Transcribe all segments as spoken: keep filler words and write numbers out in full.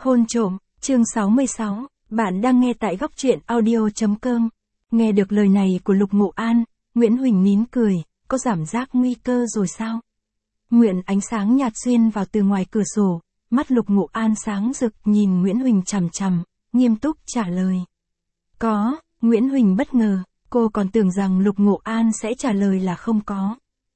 Hôn trộm, chương sáu mươi sáu, bạn đang nghe tại góc truyện audio.com. Nghe được lời này của Lục Ngộ An, Nguyễn Huỳnh nín cười, có cảm giác nguy cơ rồi sao? Nguyện ánh sáng nhạt xuyên vào từ ngoài cửa sổ, mắt Lục Ngộ An sáng rực nhìn Nguyễn Huỳnh chằm chằm, nghiêm túc trả lời. Có, Nguyễn Huỳnh bất ngờ, cô còn tưởng rằng Lục Ngộ An sẽ trả lời là không có.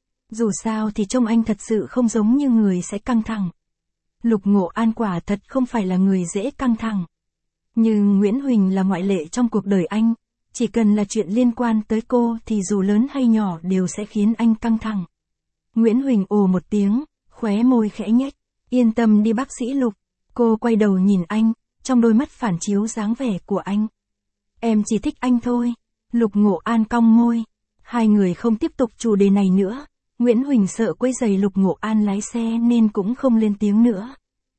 Dù sao thì trông anh thật sự không giống như người sẽ căng thẳng. Lục Ngộ An quả thật không phải là người dễ căng thẳng. Nhưng Nguyễn Huỳnh là ngoại lệ trong cuộc đời anh, chỉ cần là chuyện liên quan tới cô thì dù lớn hay nhỏ đều sẽ khiến anh căng thẳng. Nguyễn Huỳnh ồ một tiếng, khóe môi khẽ nhếch, yên tâm đi bác sĩ Lục. Cô quay đầu nhìn anh, trong đôi mắt phản chiếu dáng vẻ của anh. Em chỉ thích anh thôi. Lục Ngộ An cong môi. Hai người không tiếp tục chủ đề này nữa. Nguyễn Huỳnh sợ quấy rầy Lục Ngộ An lái xe nên cũng không lên tiếng nữa.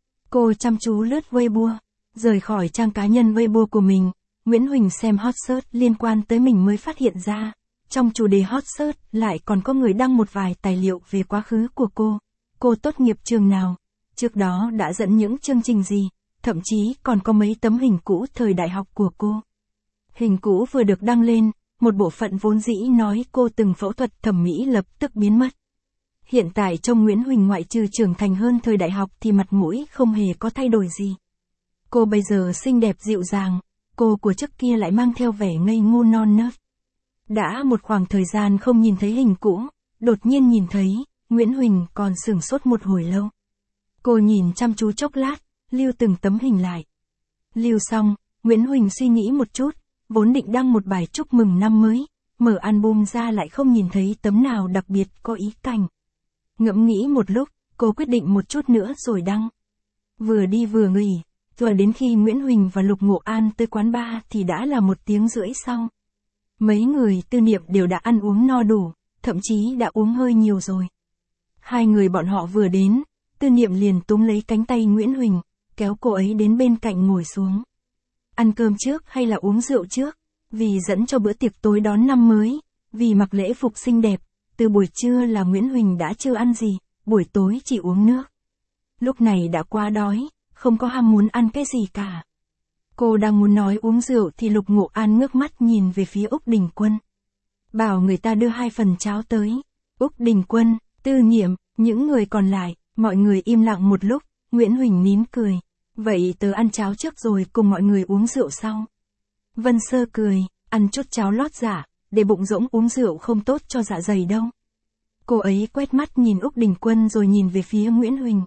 Cô chăm chú lướt Weibo, rời khỏi trang cá nhân Weibo của mình, Nguyễn Huỳnh xem hot search liên quan tới mình mới phát hiện ra, trong chủ đề hot search lại còn có người đăng một vài tài liệu về quá khứ của cô. Cô tốt nghiệp trường nào, trước đó đã dẫn những chương trình gì, thậm chí còn có mấy tấm hình cũ thời đại học của cô. Hình cũ vừa được đăng lên, một bộ phận vốn dĩ nói cô từng phẫu thuật thẩm mỹ lập tức biến mất. Hiện tại trông Nguyễn Huỳnh ngoại trừ trưởng thành hơn thời đại học thì mặt mũi không hề có thay đổi gì. Cô bây giờ xinh đẹp dịu dàng, cô của trước kia lại mang theo vẻ ngây ngô non nớt. Đã một khoảng thời gian không nhìn thấy hình cũ, đột nhiên nhìn thấy, Nguyễn Huỳnh còn sửng sốt một hồi lâu. Cô nhìn chăm chú chốc lát, lưu từng tấm hình lại. Lưu xong, Nguyễn Huỳnh suy nghĩ một chút, vốn định đăng một bài chúc mừng năm mới, mở album ra lại không nhìn thấy tấm nào đặc biệt có ý cảnh. Ngẫm nghĩ một lúc, cô quyết định một chút nữa rồi đăng. Vừa đi vừa nghỉ, rồi đến khi Nguyễn Huỳnh và Lục Ngộ An tới quán bar thì đã là một tiếng rưỡi sau. Mấy người Tư Niệm đều đã ăn uống no đủ, thậm chí đã uống hơi nhiều rồi. Hai người bọn họ vừa đến, Tư Niệm liền túm lấy cánh tay Nguyễn Huỳnh, kéo cô ấy đến bên cạnh ngồi xuống. Ăn cơm trước hay là uống rượu trước? Vì dẫn cho bữa tiệc tối đón năm mới, vì mặc lễ phục xinh đẹp. Từ buổi trưa là Nguyễn Huỳnh đã chưa ăn gì, buổi tối chỉ uống nước. Lúc này đã quá đói, không có ham muốn ăn cái gì cả. Cô đang muốn nói uống rượu thì Lục Ngộ An ngước mắt nhìn về phía Úc Đình Quân. Bảo người ta đưa hai phần cháo tới. Úc Đình Quân, Tư Niệm, những người còn lại, mọi người im lặng một lúc, Nguyễn Huỳnh nín cười. Vậy tớ ăn cháo trước rồi cùng mọi người uống rượu sau. Vân Sơ cười, ăn chút cháo lót dạ. Để bụng rỗng uống rượu không tốt cho dạ dày đâu. Cô ấy quét mắt nhìn Úc Đình Quân rồi nhìn về phía Nguyễn Huỳnh.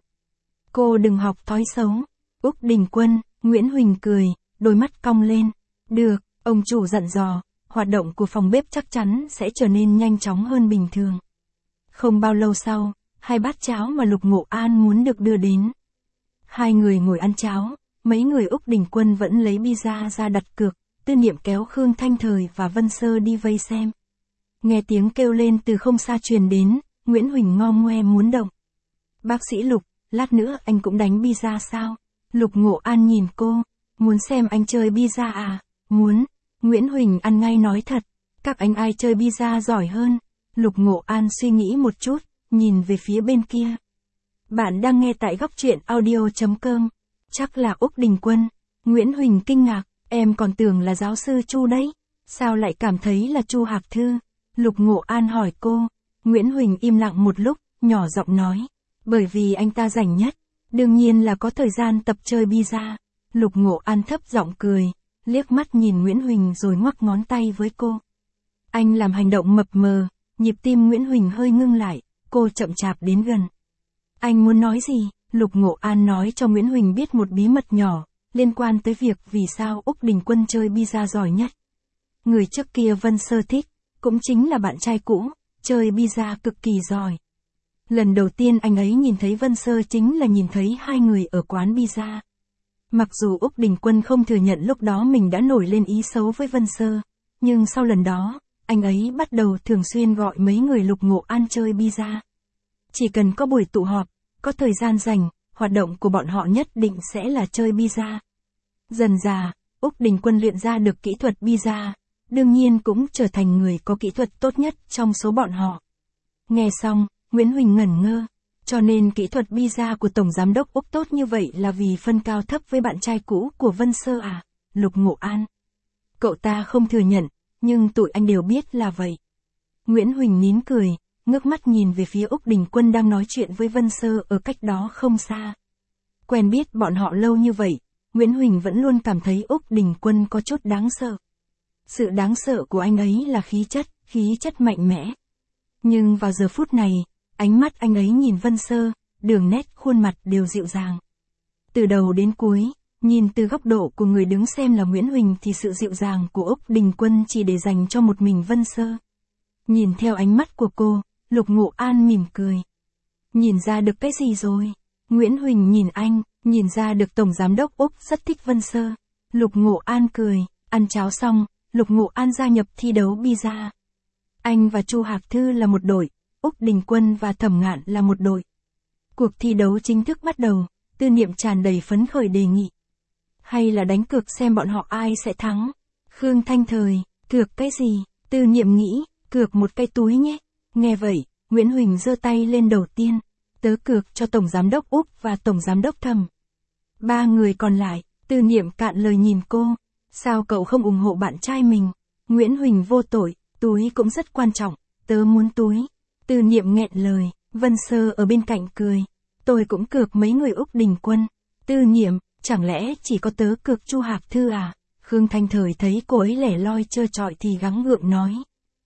Cô đừng học thói xấu. Úc Đình Quân, Nguyễn Huỳnh cười, đôi mắt cong lên. Được, ông chủ dặn dò, hoạt động của phòng bếp chắc chắn sẽ trở nên nhanh chóng hơn bình thường. Không bao lâu sau, hai bát cháo mà Lục Ngộ An muốn được đưa đến. Hai người ngồi ăn cháo, mấy người Úc Đình Quân vẫn lấy pizza ra đặt cược. Tư Niệm kéo Khương Thanh Thời và Vân Sơ đi vây xem. Nghe tiếng kêu lên từ không xa truyền đến, Nguyễn Huỳnh ngo ngoe muốn động. Bác sĩ Lục, lát nữa anh cũng đánh pizza sao? Lục Ngộ An nhìn cô, muốn xem anh chơi pizza à? Muốn. Nguyễn Huỳnh ăn ngay nói thật, các anh ai chơi pizza giỏi hơn? Lục Ngộ An suy nghĩ một chút, nhìn về phía bên kia. Bạn đang nghe tại góc truyện audio.com. Chắc là Úc Đình Quân. Nguyễn Huỳnh kinh ngạc. Em còn tưởng là giáo sư Chu đấy, sao lại cảm thấy là Chu Hạc Thư? Lục Ngộ An hỏi cô. Nguyễn Huỳnh im lặng một lúc, nhỏ giọng nói. Bởi vì anh ta rảnh nhất, đương nhiên là có thời gian tập chơi pizza. Lục Ngộ An thấp giọng cười, liếc mắt nhìn Nguyễn Huỳnh rồi ngoắc ngón tay với cô. Anh làm hành động mập mờ, nhịp tim Nguyễn Huỳnh hơi ngưng lại, cô chậm chạp đến gần. Anh muốn nói gì? Lục Ngộ An nói cho Nguyễn Huỳnh biết một bí mật nhỏ. Liên quan tới việc vì sao Úc Đình Quân chơi pizza giỏi nhất. Người trước kia Vân Sơ thích, cũng chính là bạn trai cũ, chơi pizza cực kỳ giỏi. Lần đầu tiên anh ấy nhìn thấy Vân Sơ chính là nhìn thấy hai người ở quán pizza. Mặc dù Úc Đình Quân không thừa nhận lúc đó mình đã nổi lên ý xấu với Vân Sơ, nhưng sau lần đó, anh ấy bắt đầu thường xuyên gọi mấy người Lục Ngộ An chơi pizza. Chỉ cần có buổi tụ họp, có thời gian rảnh, hoạt động của bọn họ nhất định sẽ là chơi pizza. Dần dà, Úc Đình Quân luyện ra được kỹ thuật pizza, đương nhiên cũng trở thành người có kỹ thuật tốt nhất trong số bọn họ. Nghe xong, Nguyễn Huỳnh ngẩn ngơ. Cho nên kỹ thuật pizza của Tổng Giám đốc Úc tốt như vậy là vì phân cao thấp với bạn trai cũ của Vân Sơ à, Lục Ngộ An. Cậu ta không thừa nhận, nhưng tụi anh đều biết là vậy. Nguyễn Huỳnh nín cười, ngước mắt nhìn về phía Úc Đình Quân đang nói chuyện với Vân Sơ ở cách đó không xa. Quen biết bọn họ lâu như vậy, Nguyễn Huỳnh vẫn luôn cảm thấy Úc Đình Quân có chút đáng sợ. Sự đáng sợ của anh ấy là khí chất, khí chất mạnh mẽ. Nhưng vào giờ phút này, ánh mắt anh ấy nhìn Vân Sơ, đường nét khuôn mặt đều dịu dàng. Từ đầu đến cuối, nhìn từ góc độ của người đứng xem là Nguyễn Huỳnh thì sự dịu dàng của Úc Đình Quân chỉ để dành cho một mình Vân Sơ. Nhìn theo ánh mắt của cô, Lục Ngộ An mỉm cười. Nhìn ra được cái gì rồi? Nguyễn Huỳnh nhìn anh, nhìn ra được Tổng Giám đốc Úc rất thích Vân Sơ. Lục Ngộ An cười, ăn cháo xong, Lục Ngộ An gia nhập thi đấu pizza. Anh và Chu Hạc Thư là một đội, Úc Đình Quân và Thẩm Ngạn là một đội. Cuộc thi đấu chính thức bắt đầu, Tư Niệm tràn đầy phấn khởi đề nghị. Hay là đánh cược xem bọn họ ai sẽ thắng? Khương Thanh Thời, cược cái gì? Tư Niệm nghĩ, cược một cái túi nhé. Nghe vậy, Nguyễn Huỳnh giơ tay lên đầu tiên. Tớ cược cho Tổng Giám đốc Úc và Tổng Giám đốc Thẩm. Ba người còn lại, Tư Niệm cạn lời nhìn cô. Sao cậu không ủng hộ bạn trai mình? Nguyễn Huỳnh vô tội, túi cũng rất quan trọng, tớ muốn túi. Tư Niệm nghẹn lời, Vân Sơ ở bên cạnh cười. Tôi cũng cược mấy người Úc Đình Quân. Tư Niệm, chẳng lẽ chỉ có tớ cược Chu Hạc Thư à? Khương Thanh Thời thấy cô ấy lẻ loi trơ trọi thì gắng gượng nói.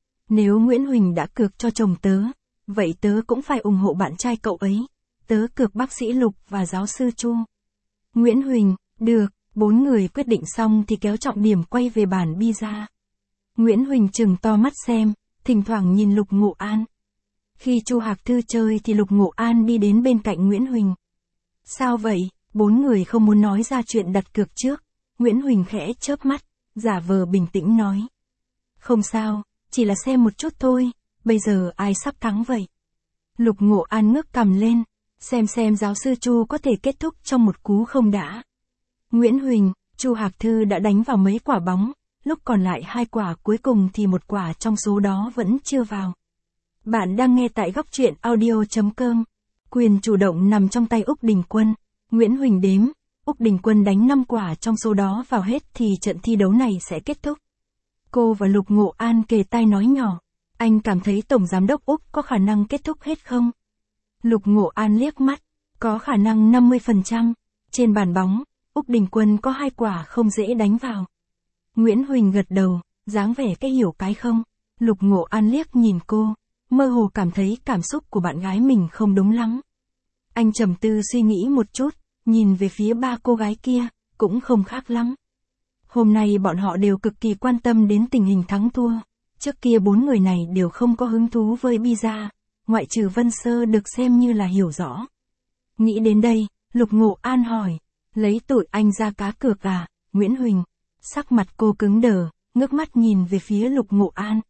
Nếu Nguyễn Huỳnh đã cược cho chồng tớ, vậy tớ cũng phải ủng hộ bạn trai cậu ấy. Tớ cược bác sĩ Lục và giáo sư Chu. Nguyễn Huỳnh, được, bốn người quyết định xong thì kéo trọng điểm quay về bàn pizza. Nguyễn Huỳnh trừng to mắt xem, thỉnh thoảng nhìn Lục Ngộ An. Khi Chu Hạc Thư chơi thì Lục Ngộ An đi đến bên cạnh Nguyễn Huỳnh. Sao vậy? Bốn người không muốn nói ra chuyện đặt cược trước. Nguyễn Huỳnh khẽ chớp mắt, giả vờ bình tĩnh nói. Không sao, chỉ là xem một chút thôi, bây giờ ai sắp thắng vậy? Lục Ngộ An ngước cằm lên, xem xem giáo sư Chu có thể kết thúc trong một cú không đã. Nguyễn Huỳnh, Chu Hạc Thư đã đánh vào mấy quả bóng, lúc còn lại hai quả cuối cùng thì một quả trong số đó vẫn chưa vào. Bạn đang nghe tại góc truyện audio chấm com. Quyền chủ động nằm trong tay Úc Đình Quân. Nguyễn Huỳnh đếm, Úc Đình Quân đánh năm quả trong số đó vào hết thì trận thi đấu này sẽ kết thúc. Cô và Lục Ngộ An kề tai nói nhỏ. Anh cảm thấy Tổng Giám đốc Úc có khả năng kết thúc hết không? Lục Ngộ An liếc mắt. Có khả năng năm mươi phần trăm. Trên bàn bóng, Úc Đình Quân có hai quả không dễ đánh vào. Nguyễn Huỳnh gật đầu, dáng vẻ cái hiểu cái không. Lục Ngộ An liếc nhìn cô, mơ hồ cảm thấy cảm xúc của bạn gái mình không đúng lắm. Anh trầm tư suy nghĩ một chút, nhìn về phía ba cô gái kia, cũng không khác lắm. Hôm nay bọn họ đều cực kỳ quan tâm đến tình hình thắng thua. Trước kia bốn người này đều không có hứng thú với pizza, ngoại trừ Vân Sơ được xem như là hiểu rõ. Nghĩ đến đây, Lục Ngộ An hỏi, lấy tụi anh ra cá cược à, Nguyễn Huỳnh? Sắc mặt cô cứng đờ, ngước mắt nhìn về phía Lục Ngộ An.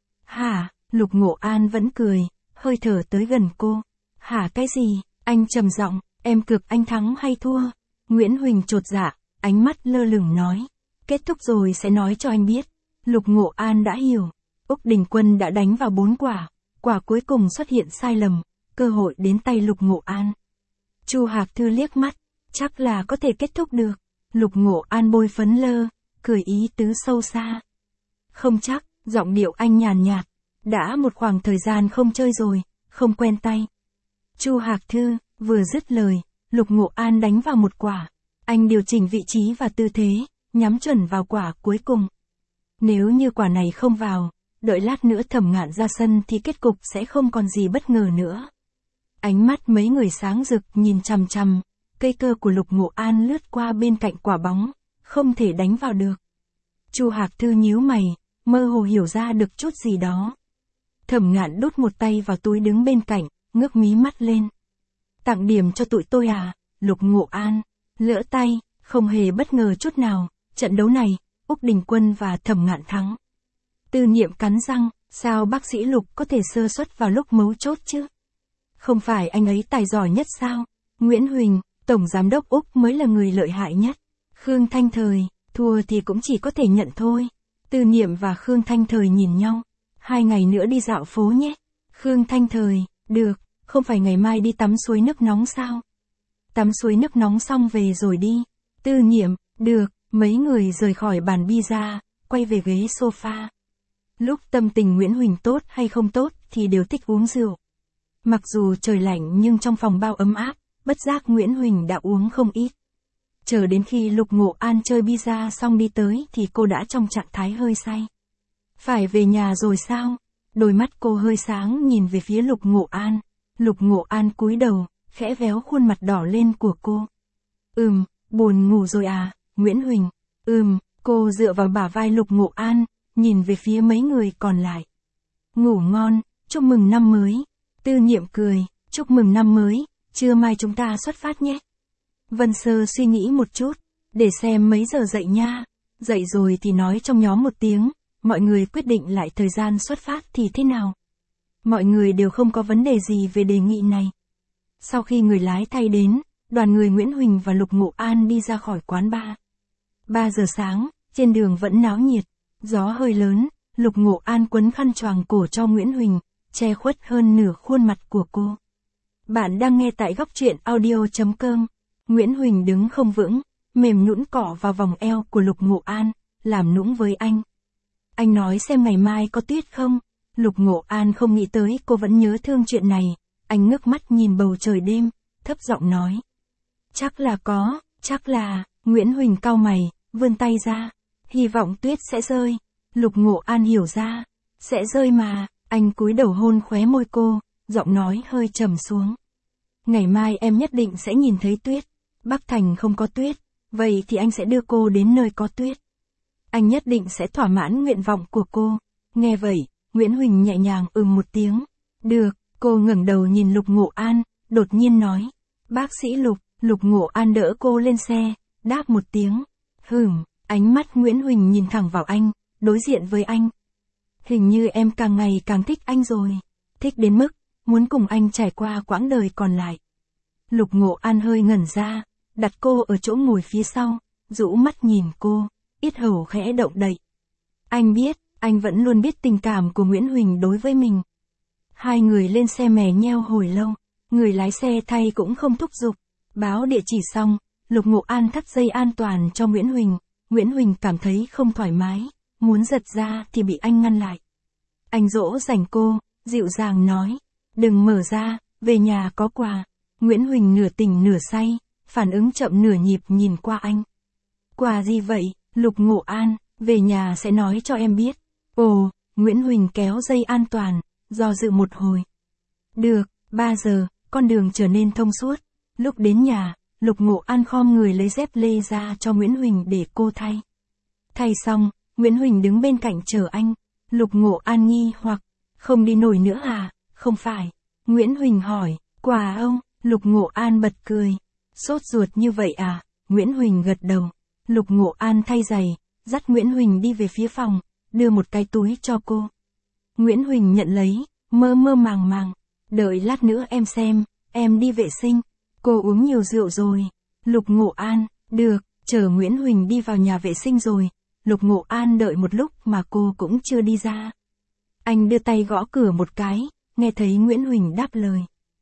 Hả? Lục Ngộ An vẫn cười, hơi thở tới gần cô. Hả cái gì? Anh trầm giọng, em cược anh thắng hay thua? Nguyễn Huỳnh chột dạ, ánh mắt lơ lửng nói. Kết thúc rồi sẽ nói cho anh biết. Lục Ngộ An đã hiểu. Úc Đình Quân đã đánh vào bốn quả. Quả cuối cùng xuất hiện sai lầm. Cơ hội đến tay Lục Ngộ An. Chu Hạc Thư liếc mắt. Chắc là có thể kết thúc được. Lục Ngộ An bôi phấn lơ, cười ý tứ sâu xa. Không chắc, giọng điệu anh nhàn nhạt. Đã một khoảng thời gian không chơi rồi, không quen tay. Chu Hạc Thư, vừa dứt lời, Lục Ngộ An đánh vào một quả. Anh điều chỉnh vị trí và tư thế, nhắm chuẩn vào quả cuối cùng. Nếu như quả này không vào, đợi lát nữa Thẩm Ngạn ra sân thì kết cục sẽ không còn gì bất ngờ nữa. Ánh mắt mấy người sáng rực nhìn chằm chằm, cây cơ của Lục Ngộ An lướt qua bên cạnh quả bóng, không thể đánh vào được. Chu Hạc Thư nhíu mày, mơ hồ hiểu ra được chút gì đó. Thẩm Ngạn đút một tay vào túi đứng bên cạnh, ngước mí mắt lên. Tặng điểm cho tụi tôi à, Lục Ngộ An, lỡ tay, không hề bất ngờ chút nào, trận đấu này, Úc Đình Quân và Thẩm Ngạn thắng. Tư Niệm cắn răng, sao bác sĩ Lục có thể sơ suất vào lúc mấu chốt chứ? Không phải anh ấy tài giỏi nhất sao? Nguyễn Huỳnh, Tổng Giám đốc Úc mới là người lợi hại nhất. Khương Thanh Thời, thua thì cũng chỉ có thể nhận thôi. Tư Niệm và Khương Thanh Thời nhìn nhau. Hai ngày nữa đi dạo phố nhé. Khương Thanh Thời, được, không phải ngày mai đi tắm suối nước nóng sao? Tắm suối nước nóng xong về rồi đi. Tư Nhiệm, được, mấy người rời khỏi bàn pizza, quay về ghế sofa. Lúc tâm tình Nguyễn Huỳnh tốt hay không tốt thì đều thích uống rượu. Mặc dù trời lạnh nhưng trong phòng bao ấm áp, bất giác Nguyễn Huỳnh đã uống không ít. Chờ đến khi Lục Ngộ An chơi pizza xong đi tới thì cô đã trong trạng thái hơi say. Phải về nhà rồi sao? Đôi mắt cô hơi sáng nhìn về phía Lục Ngộ An. Lục Ngộ An cúi đầu, khẽ véo khuôn mặt đỏ lên của cô. Ừm, buồn ngủ rồi à, Nguyễn Huỳnh? Ừm, cô dựa vào bả vai Lục Ngộ An, nhìn về phía mấy người còn lại. Ngủ ngon, chúc mừng năm mới. Tư Nhiệm cười, chúc mừng năm mới, trưa mai chúng ta xuất phát nhé. Vân Sơ suy nghĩ một chút, để xem mấy giờ dậy nha. Dậy rồi thì nói trong nhóm một tiếng, mọi người quyết định lại thời gian xuất phát thì thế nào. Mọi người đều không có vấn đề gì về đề nghị này. Sau khi người lái thay đến, đoàn người Nguyễn Huỳnh và Lục Ngộ An đi ra khỏi quán bar. ba giờ sáng, trên đường vẫn náo nhiệt, gió hơi lớn, Lục Ngộ An quấn khăn choàng cổ cho Nguyễn Huỳnh, che khuất hơn nửa khuôn mặt của cô. Bạn đang nghe tại góc truyện audio chấm com. Nguyễn Huỳnh đứng không vững, mềm nhũn cọ vào vòng eo của Lục Ngộ An, làm nũng với anh. Anh nói xem ngày mai có tuyết không? Lục Ngộ An không nghĩ tới cô vẫn nhớ thương chuyện này, anh ngước mắt nhìn bầu trời đêm, thấp giọng nói. Chắc là có, chắc là, Nguyễn Huỳnh cau mày, vươn tay ra, hy vọng tuyết sẽ rơi. Lục Ngộ An hiểu ra, sẽ rơi mà, anh cúi đầu hôn khóe môi cô, giọng nói hơi trầm xuống. Ngày mai em nhất định sẽ nhìn thấy tuyết, Bắc Thành không có tuyết, vậy thì anh sẽ đưa cô đến nơi có tuyết. Anh nhất định sẽ thỏa mãn nguyện vọng của cô. Nghe vậy, Nguyễn Huỳnh nhẹ nhàng ừm một tiếng. Được, cô ngẩng đầu nhìn Lục Ngộ An, đột nhiên nói. Bác sĩ Lục, Lục Ngộ An đỡ cô lên xe, đáp một tiếng. Hửm, ánh mắt Nguyễn Huỳnh nhìn thẳng vào anh, đối diện với anh. Hình như em càng ngày càng thích anh rồi. Thích đến mức, muốn cùng anh trải qua quãng đời còn lại. Lục Ngộ An hơi ngẩn ra, đặt cô ở chỗ ngồi phía sau, rũ mắt nhìn cô, yết hầu khẽ động đậy. Anh biết, anh vẫn luôn biết tình cảm của Nguyễn Huỳnh đối với mình. Hai người lên xe mè nheo hồi lâu, người lái xe thay cũng không thúc giục. Báo địa chỉ xong, Lục Ngộ An thắt dây an toàn cho Nguyễn Huỳnh. Nguyễn Huỳnh cảm thấy không thoải mái, muốn giật ra thì bị anh ngăn lại. Anh dỗ dành cô, dịu dàng nói, đừng mở ra, về nhà có quà. Nguyễn Huỳnh nửa tỉnh nửa say, phản ứng chậm nửa nhịp nhìn qua anh. Quà gì vậy, Lục Ngộ An, về nhà sẽ nói cho em biết. Ồ, Nguyễn Huỳnh kéo dây an toàn, do dự một hồi. Được, ba giờ, con đường trở nên thông suốt. Lúc đến nhà, Lục Ngộ An khom người lấy dép lê ra cho Nguyễn Huỳnh để cô thay. Thay xong, Nguyễn Huỳnh đứng bên cạnh chờ anh. Lục Ngộ An nghi hoặc, không đi nổi nữa à? Không phải. Nguyễn Huỳnh hỏi, quà ông? Lục Ngộ An bật cười. Sốt ruột như vậy à? Nguyễn Huỳnh gật đầu. Lục Ngộ An thay giày, dắt Nguyễn Huỳnh đi về phía phòng, đưa một cái túi cho cô. Nguyễn Huỳnh nhận lấy, mơ mơ màng màng. Đợi lát nữa em xem, em đi vệ sinh. Cô uống nhiều rượu rồi. Lục Ngộ An, được, chờ Nguyễn Huỳnh đi vào nhà vệ sinh rồi. Lục Ngộ An đợi một lúc mà cô cũng chưa đi ra. Anh đưa tay gõ cửa một cái, nghe thấy Nguyễn Huỳnh đáp lời.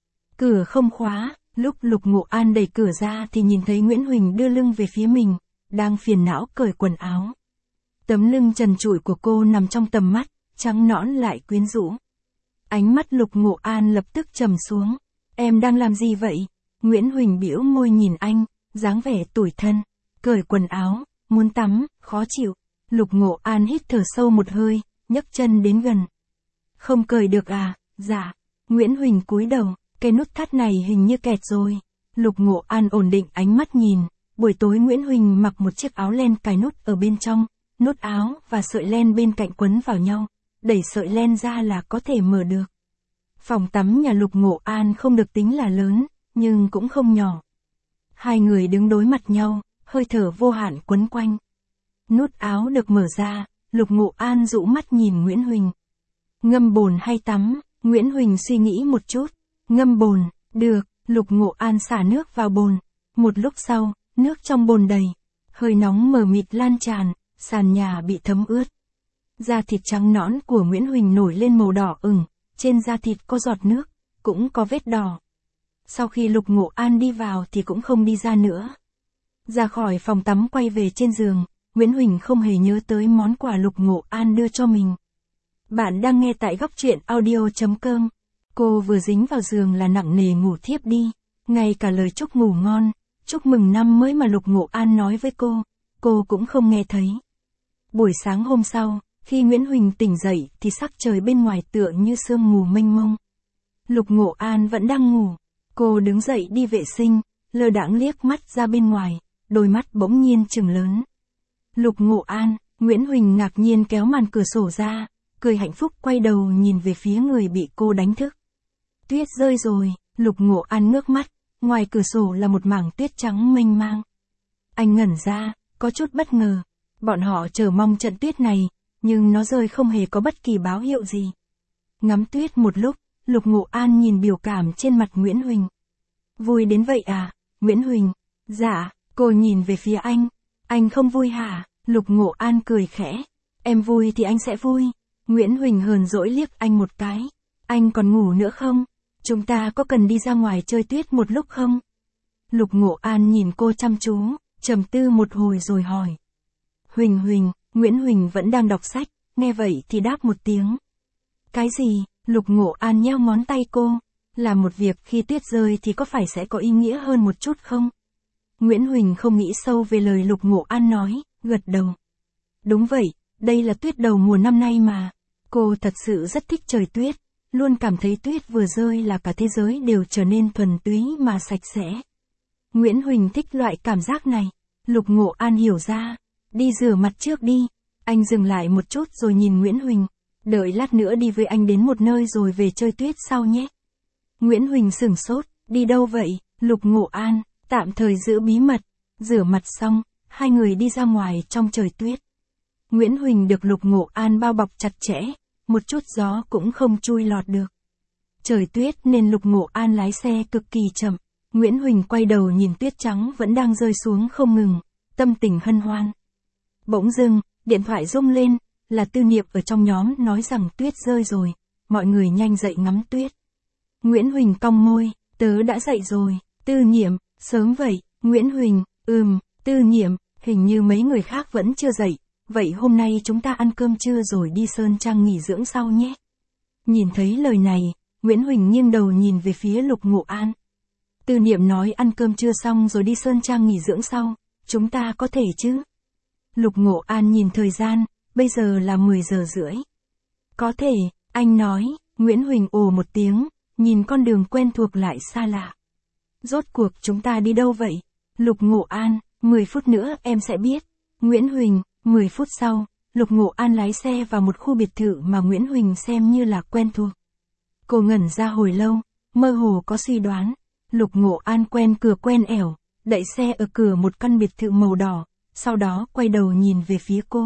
Cửa không khóa, lúc Lục Ngộ An đẩy cửa ra thì nhìn thấy Nguyễn Huỳnh đưa lưng về phía mình, đang phiền não cởi quần áo. Tấm lưng trần trụi của cô nằm trong tầm mắt, trắng nõn lại quyến rũ. Ánh mắt Lục Ngộ An lập tức trầm xuống. Em đang làm gì vậy? Nguyễn Huỳnh bĩu môi nhìn anh, dáng vẻ tủi thân. Cởi quần áo, muốn tắm, khó chịu. Lục Ngộ An hít thở sâu một hơi, nhấc chân đến gần. Không cởi được à? Dạ. Nguyễn Huỳnh cúi đầu, cái nút thắt này hình như kẹt rồi. Lục Ngộ An ổn định ánh mắt nhìn. Buổi tối Nguyễn Huỳnh mặc một chiếc áo len cài nút ở bên trong, nút áo và sợi len bên cạnh quấn vào nhau, đẩy sợi len ra là có thể mở được. Phòng tắm nhà Lục Ngộ An không được tính là lớn, nhưng cũng không nhỏ. Hai người đứng đối mặt nhau, hơi thở vô hạn quấn quanh. Nút áo được mở ra, Lục Ngộ An rũ mắt nhìn Nguyễn Huỳnh. Ngâm bồn hay tắm? Nguyễn Huỳnh suy nghĩ một chút. Ngâm bồn, được. Lục Ngộ An xả nước vào bồn. Một lúc sau, nước trong bồn đầy. Hơi nóng mờ mịt lan tràn, sàn nhà bị thấm ướt. Da thịt trắng nõn của Nguyễn Huỳnh nổi lên màu đỏ ửng, trên da thịt có giọt nước, cũng có vết đỏ. Sau khi Lục Ngộ An đi vào thì cũng không đi ra nữa. Ra khỏi phòng tắm quay về trên giường, Nguyễn Huỳnh không hề nhớ tới món quà Lục Ngộ An đưa cho mình. Bạn đang nghe tại góc truyện audio.com. Cô vừa dính vào giường là nặng nề ngủ thiếp đi. Ngay cả lời chúc ngủ ngon, chúc mừng năm mới mà Lục Ngộ An nói với cô, cô cũng không nghe thấy. Buổi sáng hôm sau, khi Nguyễn Huỳnh tỉnh dậy thì sắc trời bên ngoài tựa như sương mù mênh mông. Lục Ngộ An vẫn đang ngủ. Cô đứng dậy đi vệ sinh, lơ đãng liếc mắt ra bên ngoài, đôi mắt bỗng nhiên trừng lớn. Lục Ngộ An, Nguyễn Huỳnh ngạc nhiên kéo màn cửa sổ ra, cười hạnh phúc quay đầu nhìn về phía người bị cô đánh thức. Tuyết rơi rồi, Lục Ngộ An ngước mắt, ngoài cửa sổ là một mảng tuyết trắng mênh mang. Anh ngẩn ra, có chút bất ngờ. Bọn họ chờ mong trận tuyết này, nhưng nó rơi không hề có bất kỳ báo hiệu gì. Ngắm tuyết một lúc, Lục Ngộ An nhìn biểu cảm trên mặt Nguyễn Huỳnh. Vui đến vậy à, Nguyễn Huỳnh? Dạ, cô nhìn về phía anh. Anh không vui hả? Lục Ngộ An cười khẽ. Em vui thì anh sẽ vui. Nguyễn Huỳnh hờn dỗi liếc anh một cái. Anh còn ngủ nữa không? Chúng ta có cần đi ra ngoài chơi tuyết một lúc không? Lục Ngộ An nhìn cô chăm chú, trầm tư một hồi rồi hỏi. Huỳnh Huỳnh, Nguyễn Huỳnh vẫn đang đọc sách, nghe vậy thì đáp một tiếng. Cái gì? Lục Ngộ An nheo ngón tay cô. Làm một việc khi tuyết rơi thì có phải sẽ có ý nghĩa hơn một chút không? Nguyễn Huỳnh không nghĩ sâu về lời Lục Ngộ An nói, gật đầu. Đúng vậy, đây là tuyết đầu mùa năm nay mà. Cô thật sự rất thích trời tuyết, luôn cảm thấy tuyết vừa rơi là cả thế giới đều trở nên thuần túy mà sạch sẽ. Nguyễn Huỳnh thích loại cảm giác này. Lục Ngộ An hiểu ra. Đi rửa mặt trước đi. Anh dừng lại một chút rồi nhìn Nguyễn Huỳnh. Đợi lát nữa đi với anh đến một nơi rồi về chơi tuyết sau nhé. Nguyễn Huỳnh sửng sốt. Đi đâu vậy? Lục Ngộ An, tạm thời giữ bí mật. Rửa mặt xong, hai người đi ra ngoài trong trời tuyết. Nguyễn Huỳnh được Lục Ngộ An bao bọc chặt chẽ, một chút gió cũng không chui lọt được. Trời tuyết nên Lục Ngộ An lái xe cực kỳ chậm. Nguyễn Huỳnh quay đầu nhìn tuyết trắng vẫn đang rơi xuống không ngừng, tâm tình hân hoan. Bỗng dưng, điện thoại rung lên, là Tư Niệm ở trong nhóm nói rằng tuyết rơi rồi, mọi người nhanh dậy ngắm tuyết. Nguyễn Huỳnh cong môi, tớ đã dậy rồi. Tư Niệm, sớm vậy. Nguyễn Huỳnh, ừm. Tư Niệm, hình như mấy người khác vẫn chưa dậy, vậy hôm nay chúng ta ăn cơm trưa rồi đi Sơn Trang nghỉ dưỡng sau nhé. Nhìn thấy lời này, Nguyễn Huỳnh nghiêng đầu nhìn về phía Lục Ngộ An. Tư Niệm nói ăn cơm trưa xong rồi đi Sơn Trang nghỉ dưỡng sau, chúng ta có thể chứ? Lục Ngộ An nhìn thời gian, bây giờ là mười giờ rưỡi. Có thể, anh nói. Nguyễn Huỳnh ồ một tiếng, nhìn con đường quen thuộc lại xa lạ. Rốt cuộc chúng ta đi đâu vậy? Lục Ngộ An, mười phút nữa em sẽ biết. Nguyễn Huỳnh, mười phút sau, Lục Ngộ An lái xe vào một khu biệt thự mà Nguyễn Huỳnh xem như là quen thuộc. Cô ngẩn ra hồi lâu, mơ hồ có suy đoán. Lục Ngộ An quen cửa quen ẻo, đẩy xe ở cửa một căn biệt thự màu đỏ, sau đó quay đầu nhìn về phía cô.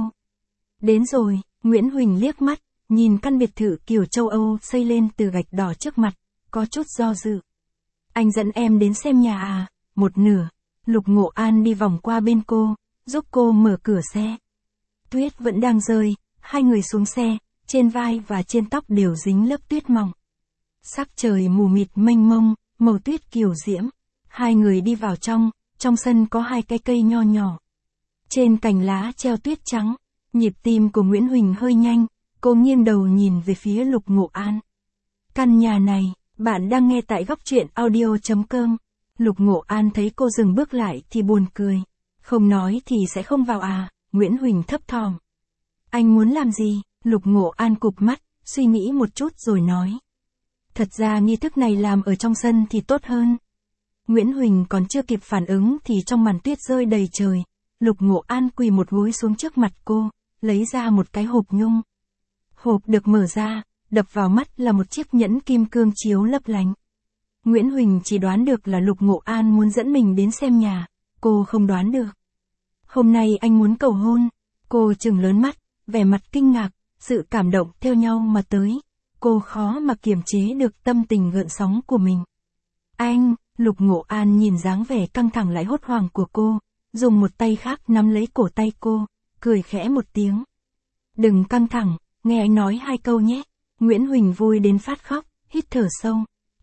Đến rồi, Nguyễn Huỳnh liếc mắt, nhìn căn biệt thự kiểu châu Âu xây lên từ gạch đỏ trước mặt, có chút do dự. Anh dẫn em đến xem nhà à? Một nửa. Lục Ngộ An đi vòng qua bên cô, giúp cô mở cửa xe. Tuyết vẫn đang rơi, hai người xuống xe, trên vai và trên tóc đều dính lớp tuyết mỏng. Sắc trời mù mịt mênh mông, màu tuyết kiều diễm. Hai người đi vào trong, trong sân có hai cái cây nho nhỏ. Trên cành lá treo tuyết trắng, nhịp tim của Nguyễn Huỳnh hơi nhanh, cô nghiêng đầu nhìn về phía Lục Ngộ An. Căn nhà này, bạn đang nghe tại góc truyện audio.com. Lục Ngộ An thấy cô dừng bước lại thì buồn cười. Không nói thì sẽ không vào à? Nguyễn Huỳnh thấp thỏm. Anh muốn làm gì? Lục Ngộ An cụp mắt, suy nghĩ một chút rồi nói. Thật ra nghi thức này làm ở trong sân thì tốt hơn. Nguyễn Huỳnh còn chưa kịp phản ứng thì trong màn tuyết rơi đầy trời. Lục Ngộ An quỳ một gối xuống trước mặt cô, lấy ra một cái hộp nhung. Hộp được mở ra, đập vào mắt là một chiếc nhẫn kim cương chiếu lấp lánh. Nguyễn Huỳnh chỉ đoán được là Lục Ngộ An muốn dẫn mình đến xem nhà, cô không đoán được. Hôm nay anh muốn cầu hôn. Cô trừng lớn mắt, vẻ mặt kinh ngạc, sự cảm động theo nhau mà tới. Cô khó mà kiềm chế được tâm tình gợn sóng của mình. Anh, Lục Ngộ An nhìn dáng vẻ căng thẳng lại hốt hoảng của cô, dùng một tay khác nắm lấy cổ tay cô, cười khẽ một tiếng. Đừng căng thẳng, nghe anh nói hai câu nhé. Nguyễn Huỳnh vui đến phát khóc, hít thở sâu.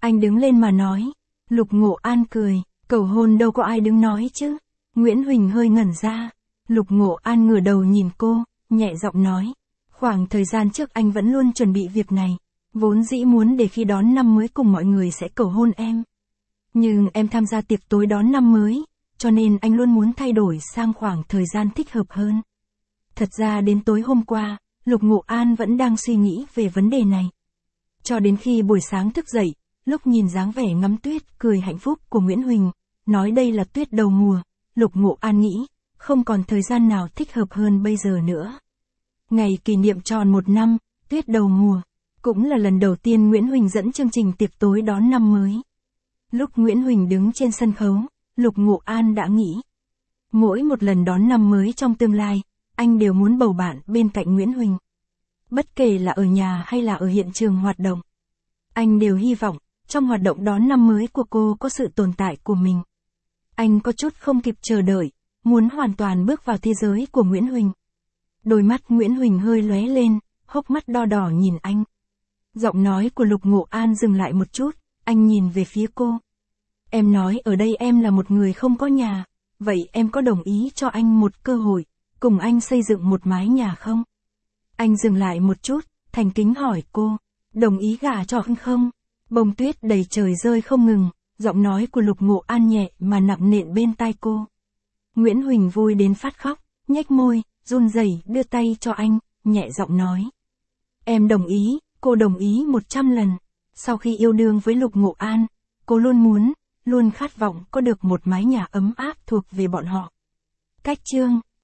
Anh đứng lên mà nói. Lục Ngộ An cười, cầu hôn đâu có ai đứng nói chứ. Nguyễn Huỳnh hơi ngẩn ra. Lục Ngộ An ngửa đầu nhìn cô, nhẹ giọng nói. Khoảng thời gian trước anh vẫn luôn chuẩn bị việc này. Vốn dĩ muốn để khi đón năm mới cùng mọi người sẽ cầu hôn em. Nhưng em tham gia tiệc tối đón năm mới, cho nên anh luôn muốn thay đổi sang khoảng thời gian thích hợp hơn. Thật ra đến tối hôm qua, Lục Ngộ An vẫn đang suy nghĩ về vấn đề này. Cho đến khi buổi sáng thức dậy, lúc nhìn dáng vẻ ngắm tuyết cười hạnh phúc của Nguyễn Huỳnh, nói đây là tuyết đầu mùa, Lục Ngộ An nghĩ, không còn thời gian nào thích hợp hơn bây giờ nữa. Ngày kỷ niệm tròn một năm, tuyết đầu mùa, cũng là lần đầu tiên Nguyễn Huỳnh dẫn chương trình tiệc tối đón năm mới. Lúc Nguyễn Huỳnh đứng trên sân khấu, Lục Ngộ An đã nghĩ. Mỗi một lần đón năm mới trong tương lai, anh đều muốn bầu bạn bên cạnh Nguyễn Huỳnh. Bất kể là ở nhà hay là ở hiện trường hoạt động. Anh đều hy vọng, trong hoạt động đón năm mới của cô có sự tồn tại của mình. Anh có chút không kịp chờ đợi, muốn hoàn toàn bước vào thế giới của Nguyễn Huỳnh. Đôi mắt Nguyễn Huỳnh hơi lóe lên, hốc mắt đo đỏ nhìn anh. Giọng nói của Lục Ngộ An dừng lại một chút, anh nhìn về phía cô. Em nói ở đây em là một người không có nhà, vậy em có đồng ý cho anh một cơ hội, cùng anh xây dựng một mái nhà không? Anh dừng lại một chút, thành kính hỏi cô, đồng ý gả cho anh không? Bông tuyết đầy trời rơi không ngừng, giọng nói của Lục Ngộ An nhẹ mà nặng nện bên tai cô. Nguyễn Huỳnh vui đến phát khóc, nhếch môi, run rẩy đưa tay cho anh, nhẹ giọng nói. Em đồng ý, cô đồng ý một trăm lần. Sau khi yêu đương với Lục Ngộ An, cô luôn muốn, luôn khát vọng có được một mái nhà ấm áp thuộc về bọn họ. Cách chương